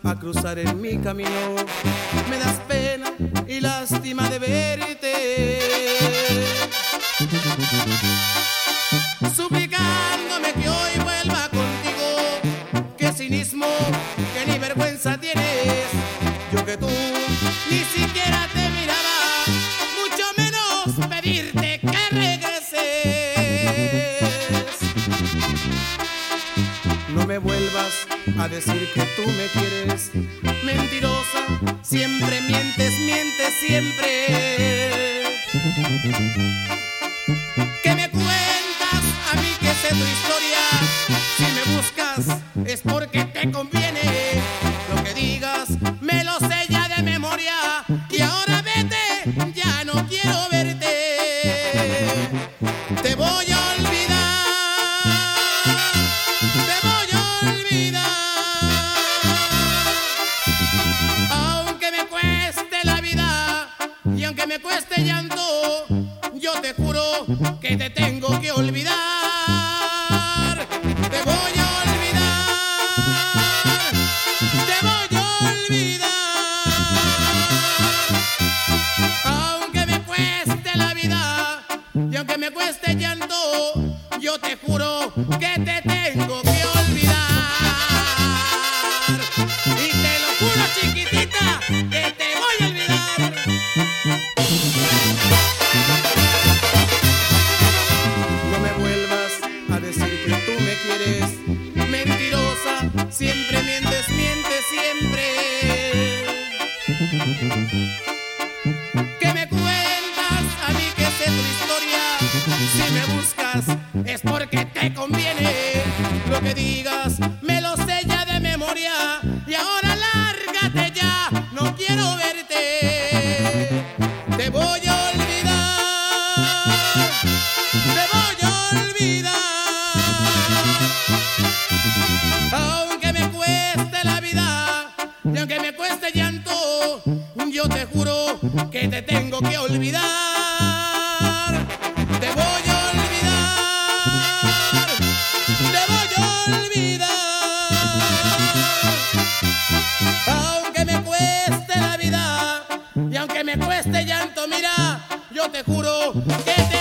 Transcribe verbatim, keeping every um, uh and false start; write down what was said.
a cruzar en mi camino. Me das pena y lástima de verte, suplicándome que hoy vuelva contigo. Qué cinismo, que ni vergüenza tienes. Yo que tú ni siquiera te miraba, mucho menos pedirte que regreses. No me vuelvas a decir que tú me quieres, mentirosa, siempre mientes, mientes siempre. Que me cuentas a mí que sé tu historia, si me buscas es porque te conviene. Lo que digas me lo sé ya de memoria, y ahora vete, ya no quiero verte. Te voy a olvidar, te voy a olvidar, aunque me cueste la vida y aunque me cueste llanto, yo te juro que te tengo que olvidar. Te voy a olvidar, te voy a olvidar, aunque me cueste la vida y aunque me cueste llanto, yo te juro que te tengo que olvidar. Y te lo juro, chiquitita, que te voy a olvidar. No me vuelvas a decir que tú me quieres, mentirosa, siempre mientes, mientes siempre. Que me cuentas a mí que sé tu historia, si me buscas es porque te conviene. Lo que digas me lo sé ya de memoria, y ahora lárgate ya, no quiero verte. Te voy a olvidar, te voy a olvidar, aunque me cueste la vida y aunque me cueste llanto, yo te juro que te tengo que olvidar. Te voy a olvidar, te voy a olvidar, aunque me cueste la vida y aunque me cueste llanto, mira, yo te juro que te